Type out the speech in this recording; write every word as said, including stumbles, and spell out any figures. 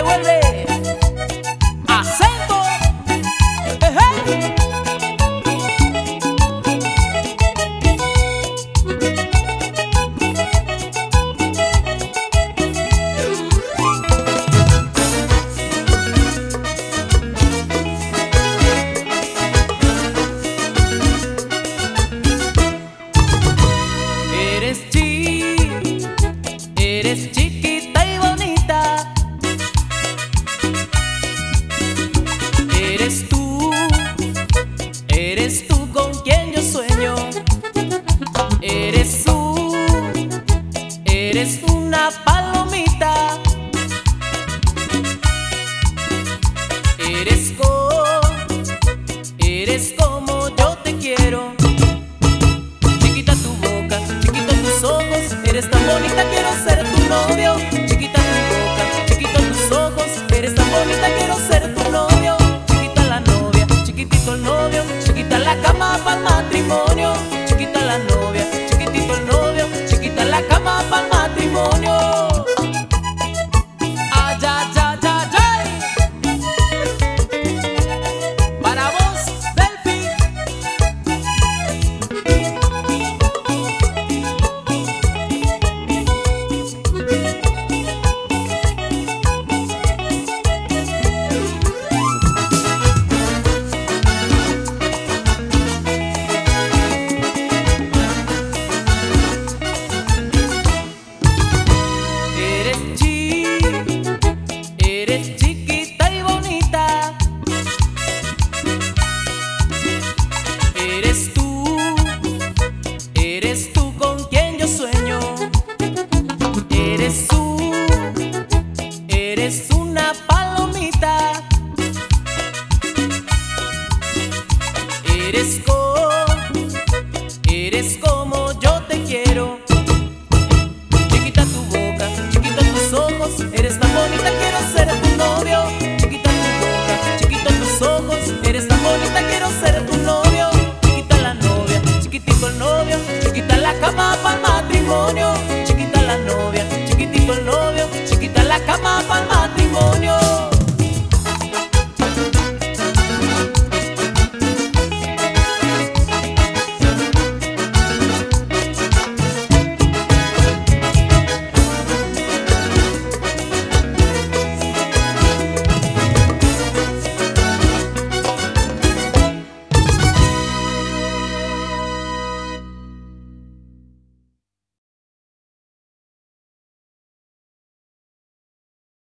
vuelve acento. Ejé. Eres chi, eres chiquita y bonita. Eres tú, eres tú con quien yo sueño. Eres tú, eres una palomita. Eres co, eres como yo te quiero. Chiquita tu boca, chiquito tus ojos, eres tan bonita, quiero ser tu novio. Chiquita tu boca, chiquito tus ojos, eres tan bonita, quiero ser tu novio. Chiquita la novia, chiquitito el novio, chiquita la cama para el matrimonio. Chiquita la novia, chiquitito el novio, chiquita la cama para el matrimonio. Ay, ay, ay, ay, ay. Para vos, Delphi. Eres chi, eres chiquita y bonita. Eres tú, eres tú con quien yo sueño. Eres tú, eres una palomita. Eres co, eres como yo te quiero. Chiquita tu boca, chiquito tus ojos, eres tan bonita, quiero ser tu novio. Chiquita tu boca, chiquito tus ojos, eres tan bonita, quiero ser tu novio. Chiquita la novia, chiquitito el novio, chiquita la cama para el matrimonio. Chiquita la novia, chiquitito el novio, chiquita la cama